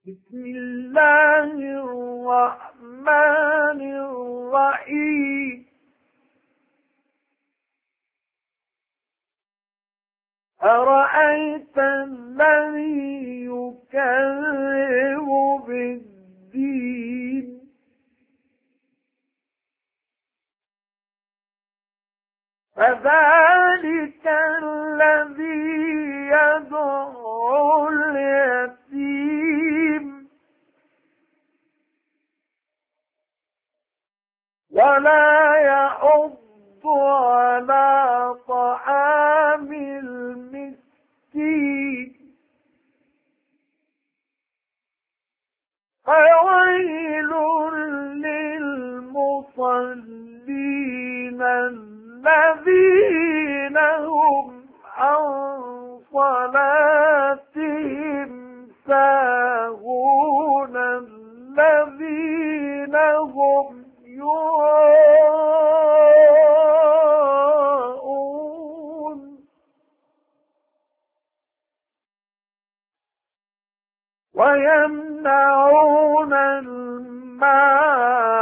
بسم الله الرحمن الرحيم أرأيت الذي يكذب بالدين فذلك الذي يدعو اليتيم ولا يحض على طعام المسكين فويل للمصلين الذين هم عن صلاتهم ساهون الذين هم يراءون ويمنعون الماء